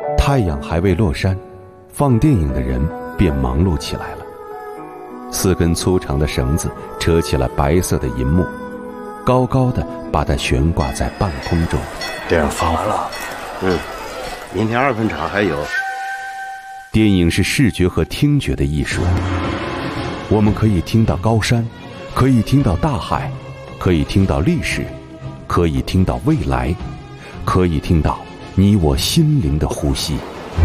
太阳还未落山，放电影的人便忙碌起来了。4根粗长的绳子扯起了白色的银幕，高高的把它悬挂在半空中。 电影放完了，明天2分场还有。 电影是视觉和听觉的艺术，我们可以听到高山，可以听到大海，可以听到历史，可以听到未来，可以听到你我心灵的呼吸。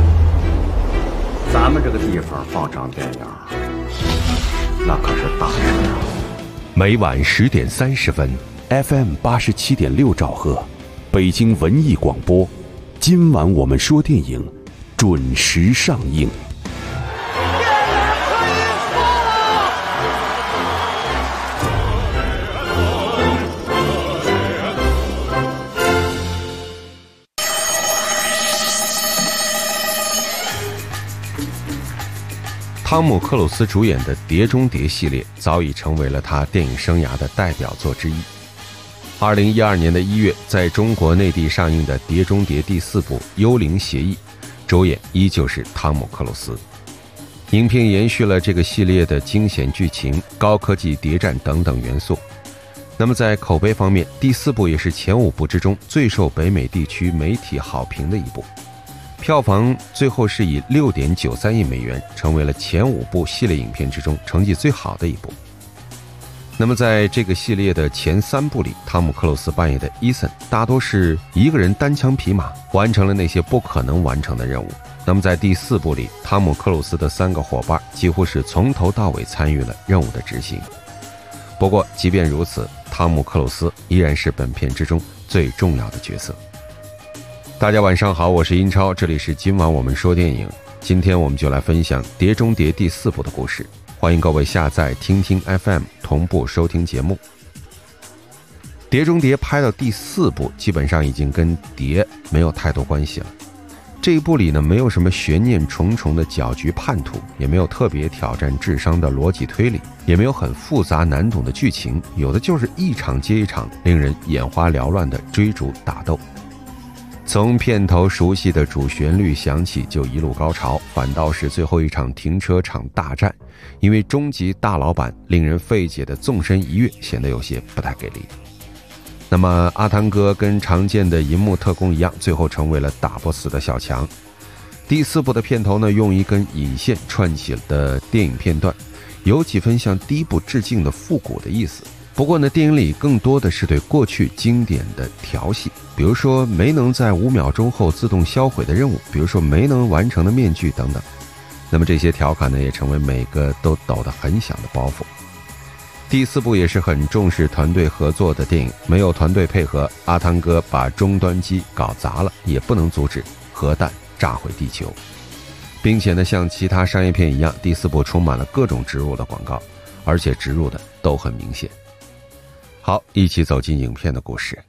咱们这个地方放场电影，那可是大事啊！ 每晚10点30分 ，FM 87.6兆赫，北京文艺广播。今晚我们说电影，准时上映。汤姆·克鲁斯主演的《碟中谍》系列早已成为了他电影生涯的代表作之一。2012年的1月，在中国内地上映的《碟中谍》第4部《幽灵协议》，主演依旧是汤姆·克鲁斯。影片延续了这个系列的惊险剧情、高科技谍战等等元素。那么在口碑方面，第4部也是前5部之中最受北美地区媒体好评的一部。票房最后是以6.93亿美元，成为了前5部系列影片之中成绩最好的一部。那么在这个系列的前3部里，汤姆·克鲁斯扮演的伊森大多是一个人单枪匹马完成了那些不可能完成的任务。那么在第4部里，汤姆·克鲁斯的3个伙伴几乎是从头到尾参与了任务的执行。不过即便如此，汤姆·克鲁斯依然是本片之中最重要的角色。大家晚上好，我是英超，这里是今晚我们说电影。今天我们就来分享《碟中谍》第4部的故事，欢迎各位下载听听 FM 同步收听节目。《碟中谍》拍到第4部，基本上已经跟谍没有太多关系了。这一部里呢，没有什么悬念重重的搅局叛徒，也没有特别挑战智商的逻辑推理，也没有很复杂难懂的剧情，有的就是一场接一场令人眼花缭乱的追逐打斗。从片头熟悉的主旋律响起就一路高潮，反倒是最后一场停车场大战，因为终极大老板令人费解的纵身一跃显得有些不太给力。那么阿汤哥跟常见的银幕特工一样，最后成为了打不死的小强。第4部的片头呢，用一根引线串起的电影片段，有几分向第1部致敬的复古的意思。不过呢，电影里更多的是对过去经典的调戏，比如说没能在5秒钟后自动销毁的任务，比如说没能完成的面具等等。那么这些调侃呢，也成为每个都抖得很响的包袱。第4部也是很重视团队合作的电影，没有团队配合，阿汤哥把终端机搞砸了，也不能阻止核弹炸毁地球。并且呢，像其他商业片一样，第4部充满了各种植入的广告，而且植入的都很明显。好，一起走进影片的故事。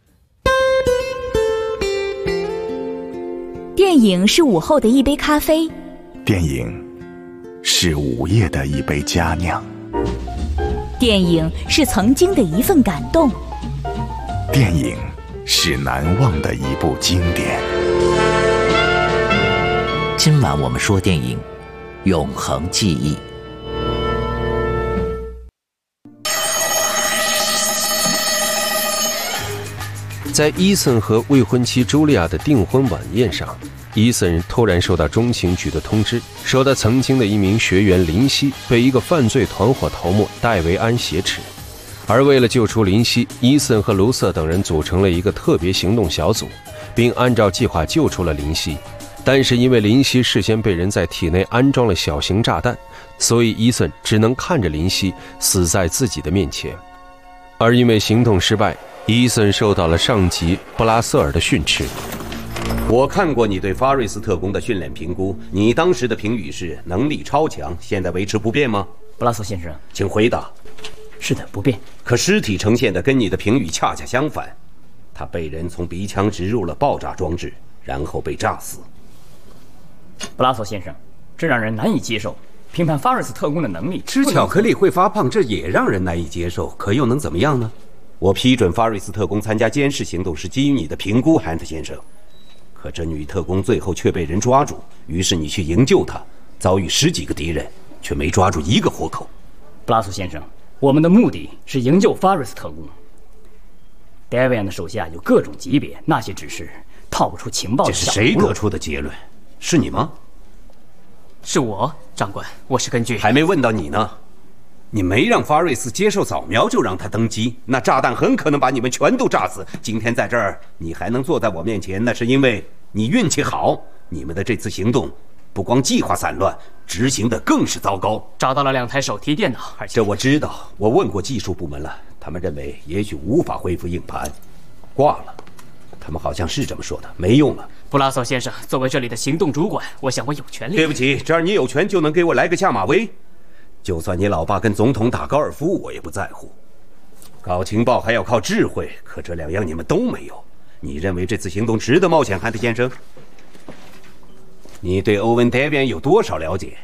电影是午后的一杯咖啡， 电影是午夜的一杯佳酿， 电影是曾经的一份感动， 电影是难忘的一部经典。 今晚我们说电影，永恒记忆。 在伊森和未婚妻茱莉亚的订婚晚宴上，伊森突然收到中情局的通知，说他曾经的一名学员林夕被一个犯罪团伙头目戴维安挟持。而为了救出林夕，伊森和卢瑟等人组成了一个特别行动小组，并按照计划救出了林夕。但是因为林夕事先被人在体内安装了小型炸弹，所以伊森只能看着林夕死在自己的面前。而因为行动失败，伊森受到了上级布拉瑟尔的训斥。 我看过你对法瑞斯特工的训练评估，你当时的评语是能力超强，现在维持不变吗？ 布拉瑟先生， 请回答。 是的，不变。 可尸体呈现的跟你的评语恰恰相反，他被人从鼻腔植入了爆炸装置，然后被炸死。 布拉瑟先生，这让人难以接受。评判法瑞斯特工的能力， 吃巧克力会发胖，这也让人难以接受。可又能怎么样呢？我批准法瑞斯特工参加监视行动是基于你的评估，汉特先生。 可这女特工最后却被人抓住，于是你去营救她，遭遇10几个敌人，却没抓住一个活口。 布拉索先生，我们的目的是营救法瑞斯特工。Davian 的手下有各种级别，那些只是套不出情报的小喽啰。 这是谁得出的结论？是你吗？ 是我，长官，我是根据…… 还没问到你呢。你没让法瑞斯接受扫描就让他登基，那炸弹很可能把你们全都炸死。今天在这儿，你还能坐在我面前，那是因为你运气好。你们的这次行动，不光计划散乱，执行的更是糟糕。 找到了2台手提电脑，而且这我知道，我问过技术部门了，他们认为也许无法恢复硬盘，挂了。他们好像是这么说的，没用了。 布拉索先生，作为这里的行动主管，我想我有权利。 对不起，这儿你有权就能给我来个下马威。就算你老爸跟总统打高尔夫，我也不在乎。搞情报还要靠智慧，可这2样你们都没有。你认为这次行动值得冒险，汉特先生？你对欧文·戴维安有多少了解？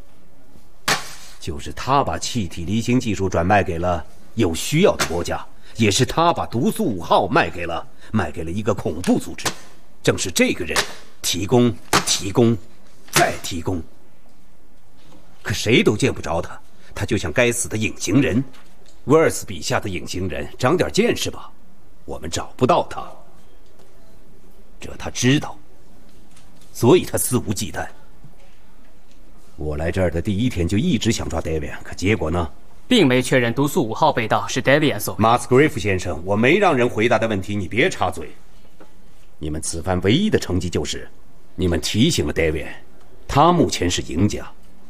就是他把气体离心技术转卖给了有需要的国家，也是他把毒素5号卖给了一个恐怖组织。正是这个人提供，再提供。可谁都见不着他，他就像该死的隐形人，威尔斯笔下的隐形人。长点见识吧，我们找不到他，这他知道，所以他肆无忌惮。我来这儿的第1天就一直想抓 Davian， 可结果呢？ 并没确认毒素5号被盗是 Davian 所为。 马斯格瑞夫先生，我没让人回答的问题，你别插嘴。你们此番唯一的成绩就是，你们提醒了 Davian， 他目前是赢家。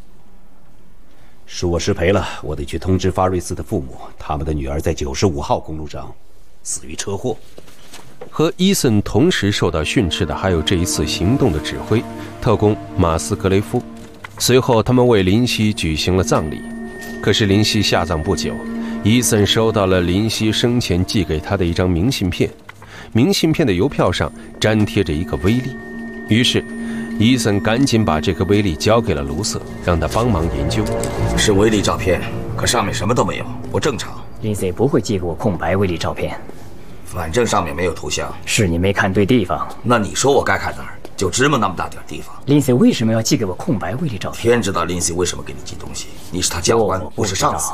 恕我失陪了，我得去通知法瑞斯的父母，他们的女儿在95号公路上死于车祸。 和伊森同时受到训斥的还有这一次行动的指挥特工马斯格雷夫。随后他们为林夕举行了葬礼。可是林夕下葬不久，伊森收到了林夕生前寄给他的一张明信片，明信片的邮票上粘贴着一个威力。于是伊森赶紧把这颗威力交给了卢瑟，让他帮忙研究。 是威力照片，可上面什么都没有，不正常。 Lindsay 不会寄给我空白威力照片， 反正上面没有图像。 是你没看对地方。 那你说我该看哪儿？就芝麻那么大点地方。 Lindsay 为什么要寄给我空白威力照片？ 天知道 Lindsay 为什么给你寄东西。你是他教官，不是上司。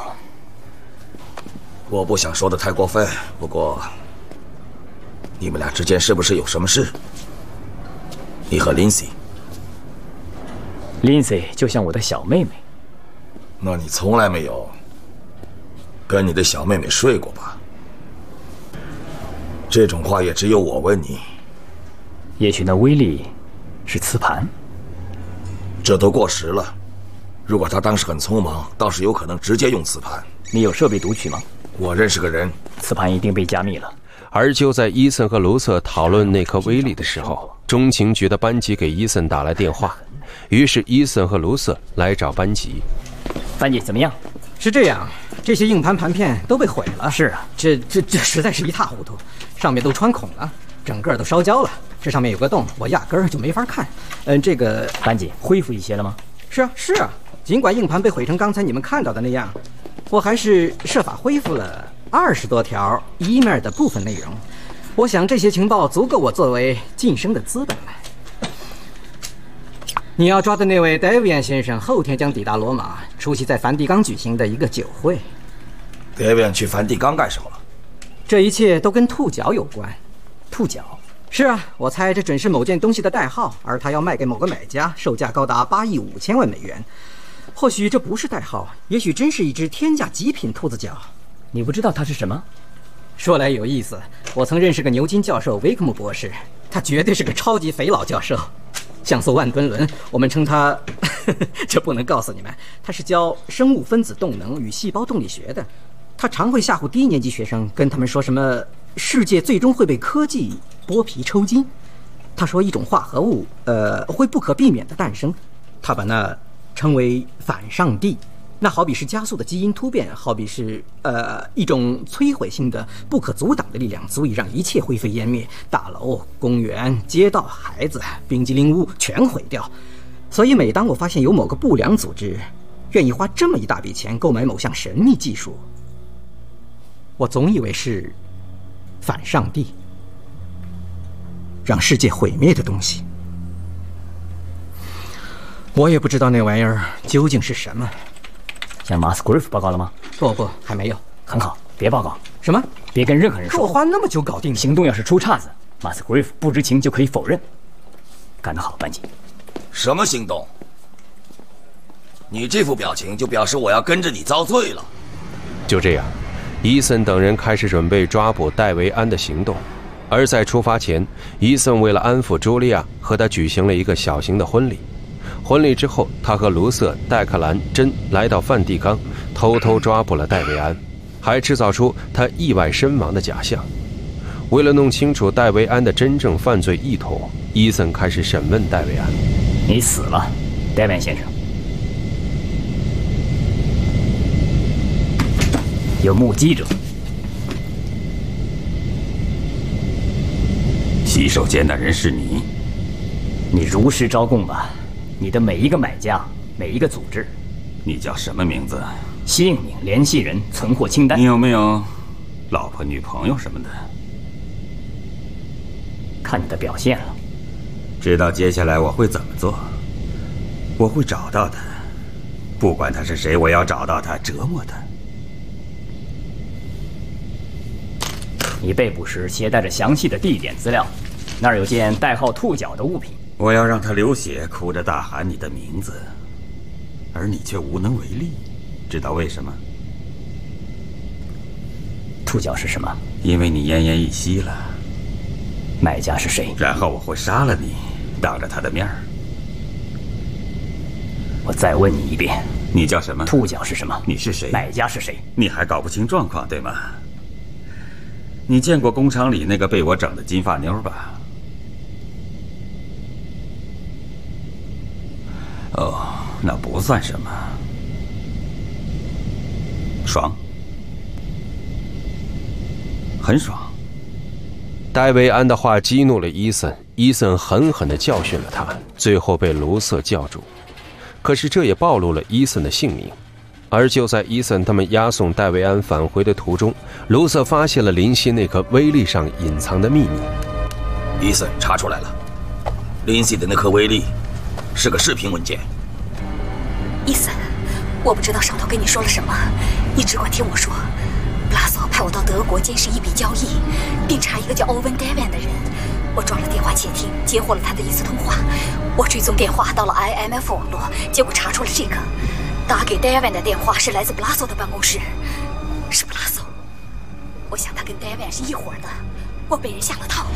我不想说的太过分，不过你们俩之间是不是有什么事？你和 Lindsay。Lindsay 就像我的小妹妹。 那你从来没有跟你的小妹妹睡过吧？这种话也只有我问你。 也许那威力是磁盘， 这都过时了。如果他当时很匆忙，倒是有可能直接用磁盘。 你有设备读取吗？ 我认识个人， 磁盘一定被加密了。 而就在伊森和卢瑟讨论那颗威力的时候，中情局的班级给伊森打来电话，于是伊森和卢瑟来找班级。 班级怎么样？ 是这样，这些硬盘盘片都被毁了。 是啊， 这实在是一塌糊涂，上面都穿孔了，整个都烧焦了。这上面有个洞，我压根儿就没法看。这个班级恢复一些了吗？ 是啊，尽管硬盘被毁成刚才你们看到的那样，我还是设法恢复了20多条email的部分内容。我想这些情报足够我作为晋升的资本了。你要抓的那位 Davian 先生后天将抵达罗马，出席在梵蒂冈举行的一个酒会。 Davian 去梵蒂冈干什么了？ 这一切都跟兔角有关。 兔角？ 是啊，我猜这准是某件东西的代号，而他要卖给某个买家，售价高达8亿5千万美元。或许这不是代号，也许真是一只天价极品兔子角。 你不知道它是什么？ 说来有意思，我曾认识个牛津教授维克姆博士，他绝对是个超级肥佬教授，像艘万吨轮，我们称他这不能告诉你们，他是教生物分子动能与细胞动力学的。他常会吓唬低年级学生，跟他们说什么世界最终会被科技剥皮抽筋。他说一种化合物会不可避免的诞生，他把那称为反上帝。那好比是加速的基因突变，好比是一种摧毁性的不可阻挡的力量，足以让一切灰飞烟灭，大楼、公园、街道、孩子、冰激凌屋全毁掉。所以每当我发现有某个不良组织愿意花这么一大笔钱购买某项神秘技术，我总以为是反上帝。 让世界毁灭的东西。我也不知道那玩意儿究竟是什么。 向马斯格瑞夫报告了吗？ 不，还没有。 很好，别报告。 什么？ 别跟任何人说。 可我花那么久搞定， 行动要是出岔子，马斯格瑞夫不知情就可以否认。干得好，班级。 什么行动？你这副表情就表示我要跟着你遭罪了。 就这样，伊森等人开始准备抓捕戴维安的行动。而在出发前，伊森为了安抚茱莉亚，和她举行了一个小型的婚礼。婚礼之后，他和卢瑟、戴克兰、珍来到梵蒂冈，偷偷抓捕了戴维安，还制造出他意外身亡的假象。为了弄清楚戴维安的真正犯罪意图，伊森开始审问戴维安。 你死了，戴维安先生。有目击者。 洗手间的人是你？ 你如实招供吧。你的每一个买家，每一个组织。 你叫什么名字？ 姓名、联系人、存货清单。 你有没有老婆、女朋友什么的？ 看你的表现了。 知道接下来我会怎么做？我会找到他，不管他是谁，我要找到他，折磨他。 你被捕时携带着详细的地点资料，那儿有件代号兔角的物品。 我要让他流血，哭着大喊你的名字，而你却无能为力。知道为什么？ 兔角是什么？ 因为你奄奄一息了。 买家是谁？ 然后我会杀了你，当着他的面儿。 我再问你一遍， 你叫什么？ 兔角是什么？ 你是谁？ 买家是谁？ 你还搞不清状况对吗？你见过工厂里那个被我整的金发妞吧？哦，那不算什么。爽，很爽。 戴维安的话激怒了伊森，伊森狠狠地教训了他，最后被卢瑟叫住。可是这也暴露了伊森的姓名。而就在伊森他们押送戴维安返回的途中，卢瑟发现了林夕那颗威力上隐藏的秘密。 伊森查出来了，林夕的那颗威力是个视频文件。 伊森，我不知道上头跟你说了什么，你只管听我说。布拉索派我到德国监视一笔交易，并查一个叫欧文·戴维安的人。我装了电话窃听，截获了他的一次通话。我追踪电话到了 IMF 网络，结果查出了这个。打给戴维安的电话是来自布拉索的办公室，是布拉索。我想他跟戴维安是一伙的，我被人下了套。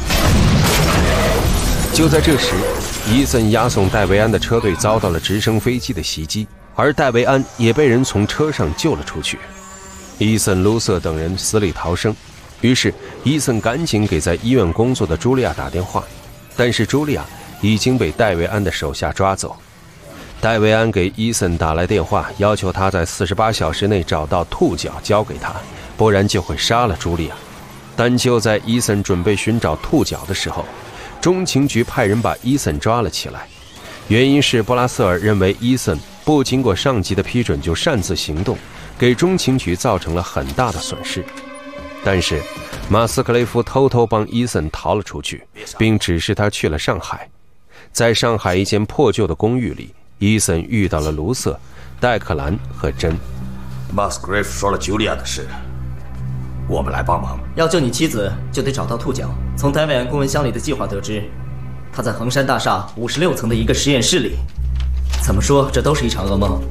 就在这时，伊森押送戴维安的车队遭到了直升飞机的袭击，而戴维安也被人从车上救了出去。伊森、卢瑟等人死里逃生，于是伊森赶紧给在医院工作的茱莉亚打电话，但是茱莉亚已经被戴维安的手下抓走。戴维安给伊森打来电话，要求他在48小时内找到兔角交给他，不然就会杀了茱莉亚。但就在伊森准备寻找兔角的时候，中情局派人把伊森抓了起来。原因是布拉瑟尔认为伊森不经过上级的批准就擅自行动，给中情局造成了很大的损失。但是马斯克雷夫偷偷帮伊森逃了出去，并指示他去了上海。在上海一间破旧的公寓里，伊森遇到了卢瑟、戴克兰和珍。 马斯克雷夫说了茱莉亚的事，我们来帮忙。 要救你妻子，就得找到兔角。从戴维安公文箱里的计划得知，他在衡山大厦56层的一个实验室里。怎么说，这都是一场噩梦。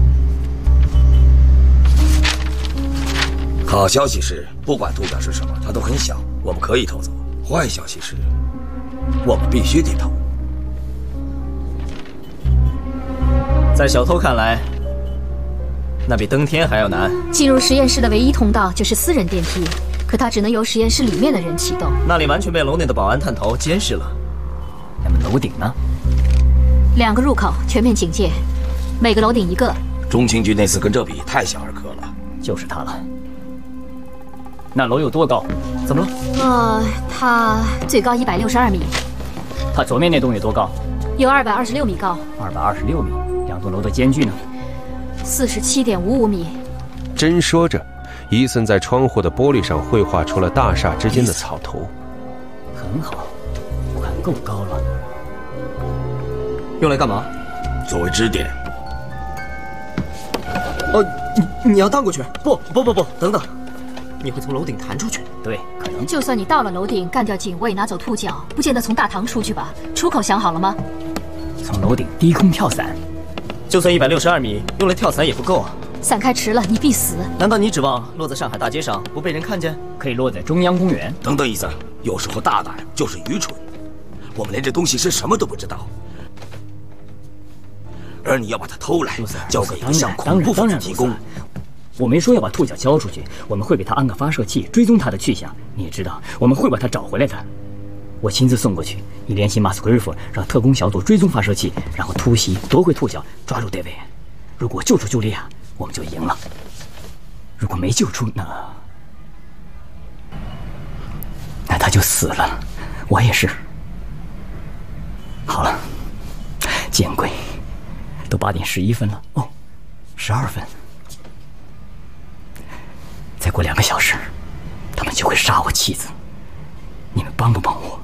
好消息是，不管兔角是什么，它都很小，我们可以偷走。坏消息是，我们必须得偷。 在小偷看来，那比登天还要难。 进入实验室的唯一通道就是私人电梯，可它只能由实验室里面的人启动。 那里完全被楼内的保安探头监视了。 那么楼顶呢 ？2个入口全面警戒，每个楼顶1个。 中情局那次跟这比太小儿科了。 就是它了。那楼有多高？怎么了？ 它最高162米。 它左面那栋有多高？ 有226米高。 226米。2栋楼的间距呢 ？47.55米。 真说着，伊森在窗户的玻璃上绘画出了大厦之间的草图。 很好，我看够高了。 用来干嘛？ 作为支点。 哦，你要荡过去？不，等等，你会从楼顶弹出去。 对，可能。 就算你到了楼顶，干掉警卫，拿走兔脚，不见得从大堂出去吧？出口想好了吗？ 从楼顶低空跳伞， 就算162米，用来跳伞也不够啊。 伞开迟了，你必死。 难道你指望落在上海大街上不被人看见？ 可以落在中央公园。 等等，伊森，有时候大胆就是愚蠢。我们连这东西是什么都不知道，而你要把它偷来，交给一个向恐怖分子提供。 我没说要把兔脚交出去，我们会给他安个发射器，追踪他的去向。你也知道，我们会把他找回来的。我亲自送过去，你联系马斯克瑞夫，让特工小组追踪发射器，然后突袭夺回兔脚，抓住戴维。如果救出茱莉亚，我们就赢了；如果没救出，那他就死了。我也是。好了，见鬼，都8点11分了。哦，12分。再过2个小时，他们就会杀我妻子。你们帮不帮我？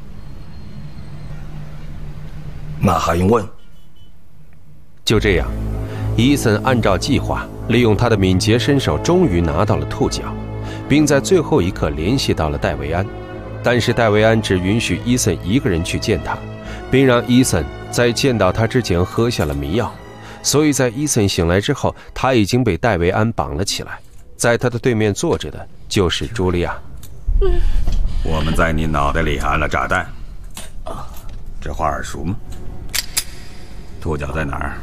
那还用问？ 就这样，伊森按照计划，利用他的敏捷身手，终于拿到了兔脚，并在最后一刻联系到了戴维安。但是戴维安只允许伊森一个人去见他，并让伊森在见到他之前喝下了迷药。所以在伊森醒来之后，他已经被戴维安绑了起来。在他的对面坐着的就是茱莉亚。 我们在你脑袋里安了炸弹，这话耳熟吗？兔脚在哪儿？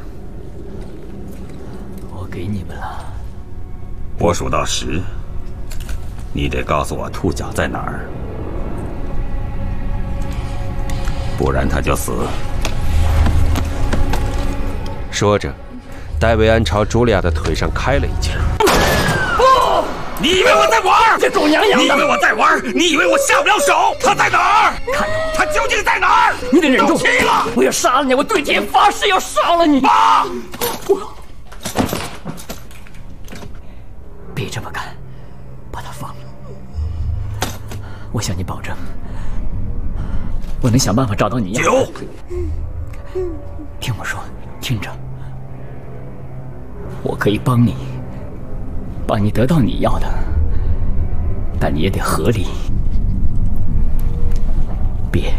我给你们了。 我数到10，你得告诉我兔脚在哪儿，不然他就死。 说着，戴维安朝茱莉亚的腿上开了一枪。 你以为我在玩？ 这狗娘养的！ 你以为我在玩？你以为我下不了手？他在哪儿？他究竟在哪儿？ 你得忍住！ 气了！ 我要杀了你！我对天发誓要杀了你！ 妈！ 别这么干，把他放了。我向你保证，我能想办法找到你要的。听我说，听着，我可以帮你。帮你得到你要的，但你也得合理。别！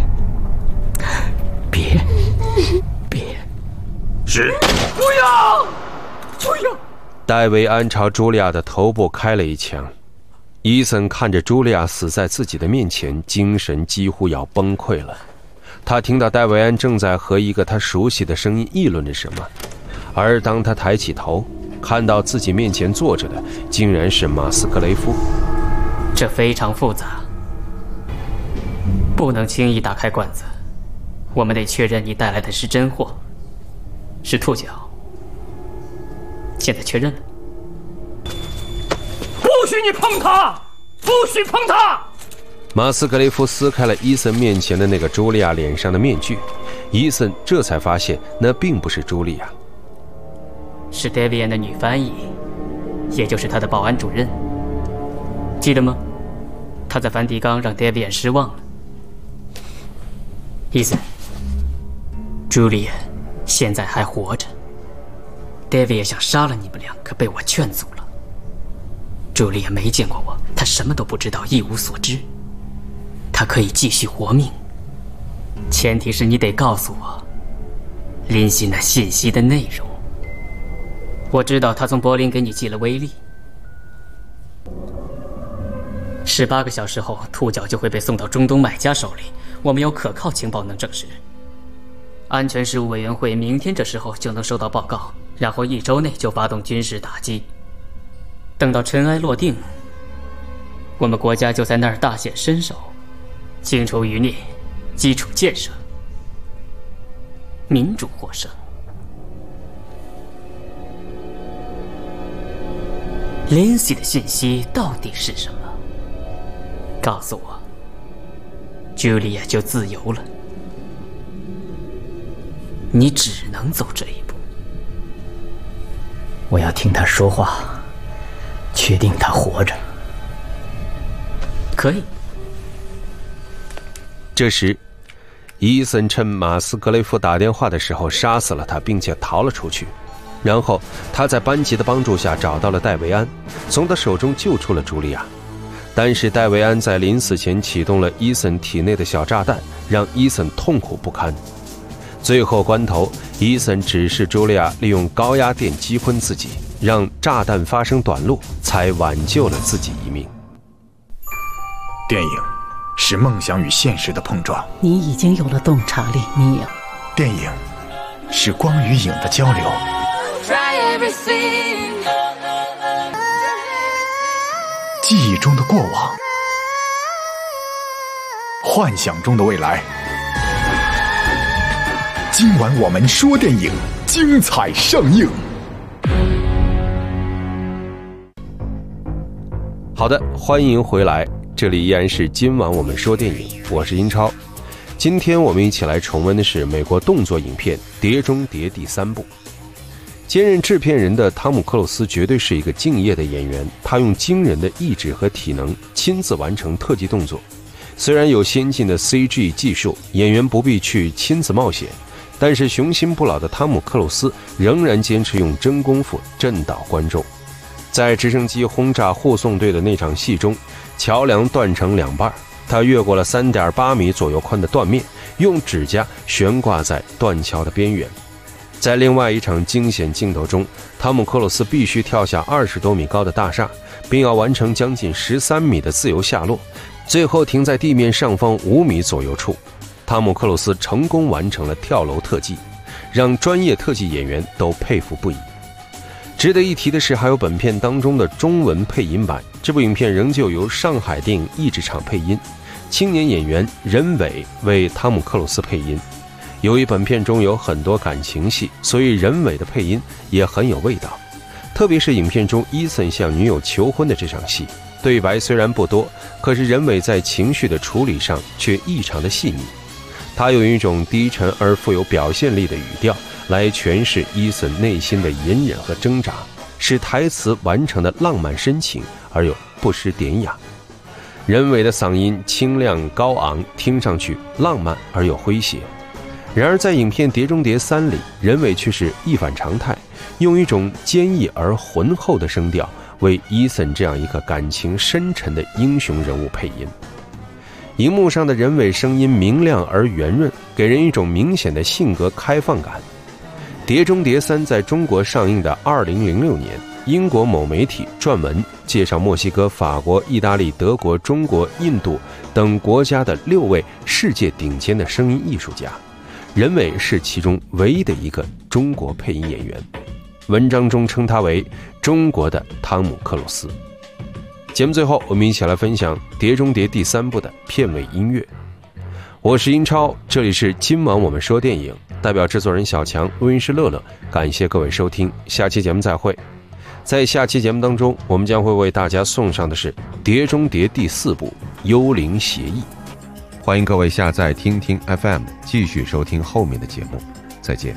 是！ 不要！ 戴维安朝茱莉亚的头部开了一枪。伊森看着茱莉亚死在自己的面前，精神几乎要崩溃了。他听到戴维安正在和一个他熟悉的声音议论着什么，而当他抬起头，看到自己面前坐着的竟然是马斯克雷夫。 这非常复杂，不能轻易打开罐子。我们得确认你带来的是真货，是兔脚。现在确认了。 不许你碰他！不许碰他！ 马斯克雷夫撕开了伊森面前的那个茱莉亚脸上的面具，伊森这才发现那并不是茱莉亚， 是 Davian 的女翻译，也就是他的保安主任。记得吗？他在梵蒂冈让 Davian 失望了。伊森，茱莉亚现在还活着。Davian 想杀了你们俩，可被我劝阻了。茱莉亚没见过我，她什么都不知道，一无所知。她可以继续活命，前提是你得告诉我林夕那信息的内容。我知道他从柏林给你寄了威力，18个小时后，兔脚就会被送到中东买家手里。我们有可靠情报能证实。安全事务委员会明天这时候就能收到报告，然后1周内就发动军事打击。等到尘埃落定，我们国家就在那儿大显身手，清除余孽，基础建设，民主获胜。Lindsay 的信息到底是什么？告诉我，茱莉亚就自由了。你只能走这一步。 我要听他说话，确定他活着。 可以。 这时， 伊森趁马斯格雷夫打电话的时候杀死了他，并且逃了出去。然后他在班吉的帮助下找到了戴维安，从他手中救出了茱莉亚。但是戴维安在临死前启动了伊森体内的小炸弹，让伊森痛苦不堪。最后关头，伊森指示茱莉亚利用高压电击昏自己，让炸弹发生短路，才挽救了自己一命。 电影是梦想与现实的碰撞， 你已经有了洞察力，你有。 电影是光与影的交流，记忆中的过往，幻想中的未来。今晚我们说电影，精彩上映。 好的，欢迎回来，这里依然是今晚我们说电影，我是英超。今天我们一起来重温的是美国动作影片《碟中谍》第3部。兼任制片人的汤姆·克鲁斯绝对是一个敬业的演员，他用惊人的意志和体能亲自完成特技动作。虽然有先进的 CG 技术，演员不必去亲自冒险，但是雄心不老的汤姆·克鲁斯仍然坚持用真功夫震倒观众。在直升机轰炸护送队的那场戏中，桥梁断成2半，他越过了3.8米左右宽的断面，用指甲悬挂在断桥的边缘。在另外一场惊险镜头中，汤姆·克鲁斯必须跳下20多米高的大厦，并要完成将近13米的自由下落，最后停在地面上方5米左右处。汤姆·克鲁斯成功完成了跳楼特技，让专业特技演员都佩服不已。值得一提的是，还有本片当中的中文配音版。这部影片仍旧由上海电影译制厂配音，青年演员任伟为汤姆·克鲁斯配音。由于本片中有很多感情戏，所以任伟的配音也很有味道。特别是影片中伊森向女友求婚的这场戏，对白虽然不多，可是任伟在情绪的处理上却异常的细腻。他用一种低沉而富有表现力的语调来诠释伊森内心的隐忍和挣扎，使台词完成的浪漫深情而又不失典雅。任伟的嗓音清亮高昂，听上去浪漫而又诙谐。然而在影片《碟中谍3》里，任伟却是一反常态，用一种坚毅而浑厚的声调为伊森这样一个感情深沉的英雄人物配音。荧幕上的任伟声音明亮而圆润，给人一种明显的性格开放感。《碟中谍3》在中国上映的2006年，英国某媒体撰文介绍墨西哥、法国、意大利、德国、中国、印度等国家的6位世界顶尖的声音艺术家，任伟是其中唯一的一个中国配音演员。文章中称他为中国的汤姆·克鲁斯。节目最后，我们一起来分享《碟中谍》第3部的片尾音乐。我是英超，这里是今晚我们说电影，代表制作人小强，录音师乐乐，感谢各位收听，下期节目再会。在下期节目当中，我们将会为大家送上的是《碟中谍》第4部《幽灵协议》。 欢迎各位下载听听 FM， 继续收听后面的节目，再见。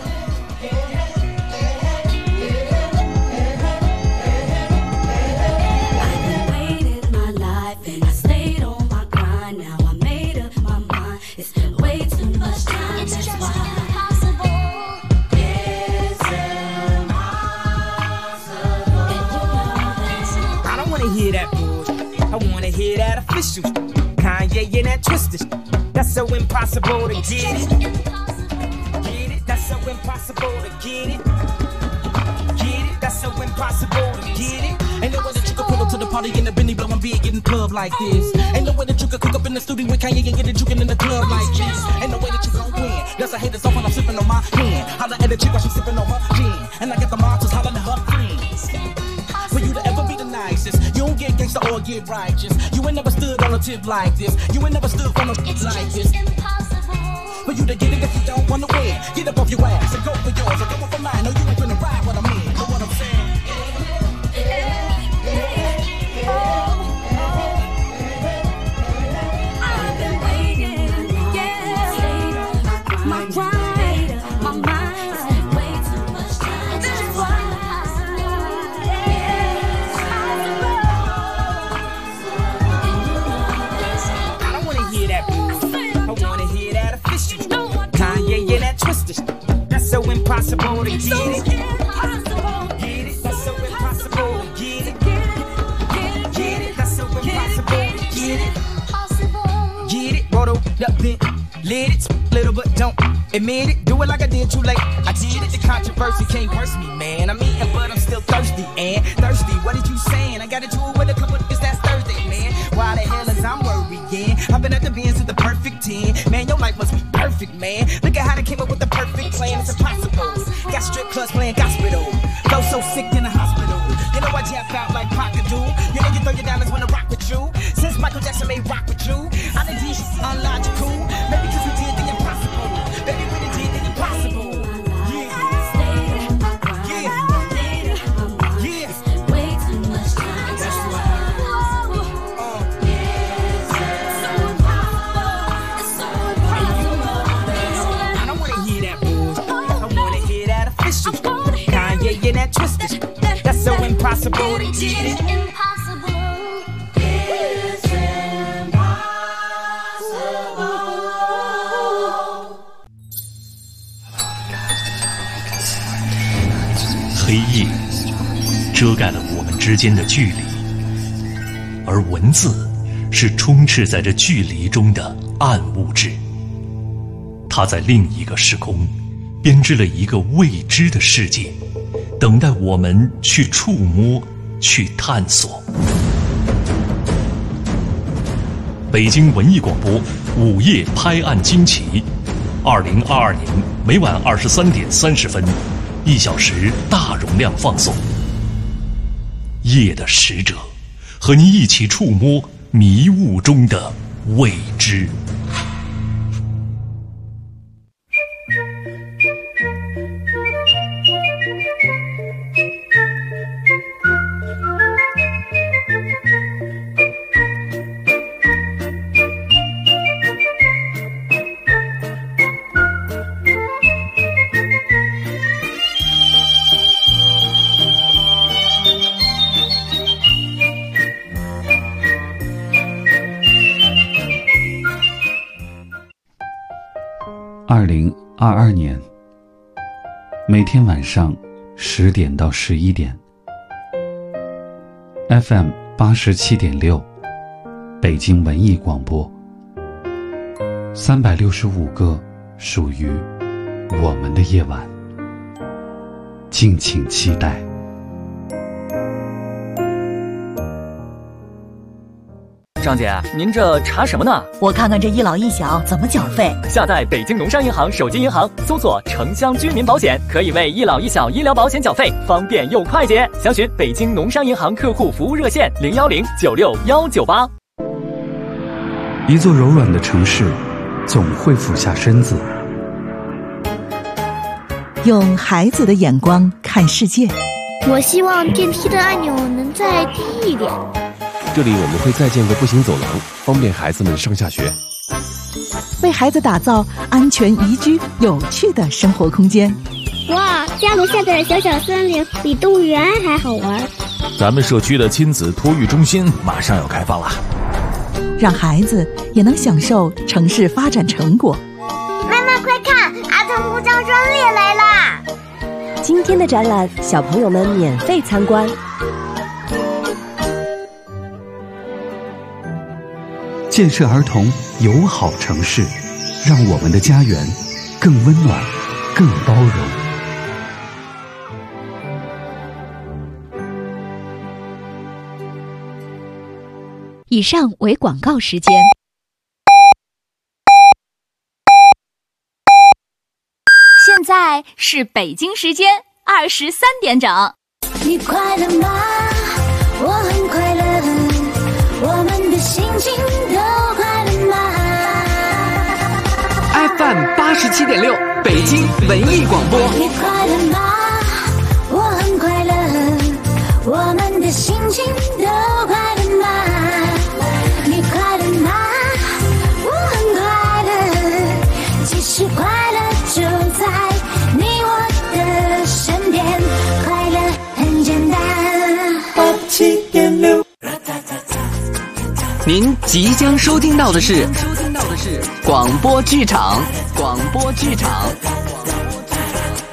Kanye and that twisted, that's so impossible to get it. Get it, that's so impossible to get it. Get it, that's so impossible to get it. Ain't no way that you can pull up to the party in the Benny blowing big, getting club like this. Ain't no way that you can cook up in the studio with Kanye and get it juking in the club like this. Ain't no way that you gon' win. That's a haters off when I'm sipping on my hand. Holla at the chick while she sipping on her gin, and I got the monsters hollering at her friends. For you to ever be the nicest, you don't get gangsta or get righteous. You ain't never stood on a tip like this. You ain't never stood on a tip like this. For you to get it if you don't wanna win, get up off your ass and go for yours or go for mine. No, you ain't finna ride what I'm in. Know what I'm saying? I've been waiting, yeah. My pride, my mind. Way too much time. This is why. I don't wanna hear that boo. I wanna hear that official. that's so impossible to get it. Get it, that's so impossible to get it. Get it, that's so impossible to get it. Get it, rolled up then lit it, little but don't admit it. Do it like I did too late. I did it, the controversy can't worse me, man. I'm eating, but I'm still thirsty, and thirsty. What did you saying? I got into it with a couple niggas that's Thursday, man. Why the hell is I'm worrying? I've been at the Benz with the perfect 10. Man, your life must be perfect, man. Look at how they came up with the perfect plan. It's impossible. Got strip clubs playing gospel. Flow so sick in the hospital. You know I jab out like Paca do. You know you throw your diamonds when I rock with you. Since Michael Jackson made rock with you, I think these shit's unlogical. Maybe cause we did the impossible. Baby, we did the impossible. Yeah. Yeah. Yeah. Way too much time. That's right. I don't wanna hear that bullshit. I wanna hear that official. Kanye and that twisted shit. That's so impossible to get it. 黑夜遮盖了我们之间的距离，而文字是充斥在这距离中的暗物质。它在另一个时空编织了一个未知的世界，等待我们去触摸，去探索。北京文艺广播午夜拍案惊奇，2022年每晚23点30分，1小时大容量放送。夜的使者，和你一起触摸迷雾中的未知。 2022年，每天晚上10点到11点 ，FM 87.6，北京文艺广播，365个属于我们的夜晚，敬请期待。 张姐，您这查什么呢？ 我看看这一老一小怎么缴费。 下载北京农商银行手机银行，搜索城乡居民保险，可以为一老一小医疗保险缴费，方便又快捷。详询北京农商银行客户服务热线010961198。 一座柔软的城市，总会俯下身子， 用孩子的眼光看世界。 我希望电梯的按钮能再低一点。 这里我们会再建个步行走廊，方便孩子们上下学。 为孩子打造安全宜居、有趣的生活空间。 哇，家楼下的小小森林比动物园还好玩。 咱们社区的亲子托育中心马上要开放了， 让孩子也能享受城市发展成果。 妈妈快看，儿童故障专列来啦！ 今天的展览，小朋友们免费参观。 建设儿童友好城市，让我们的家园更温暖、更包容。 以上为广告时间。现在是北京时间23点整。 你快乐吗？我很快乐，我们的心情都快乐吗 ？FM 87.6，北京文艺广播。 你快乐吗？我很快乐，我们的心情都快乐吗？你快乐吗？我很快乐，其实快乐就在你我的身边，快乐很简单。87.6。 您即将收听到的是广播剧场。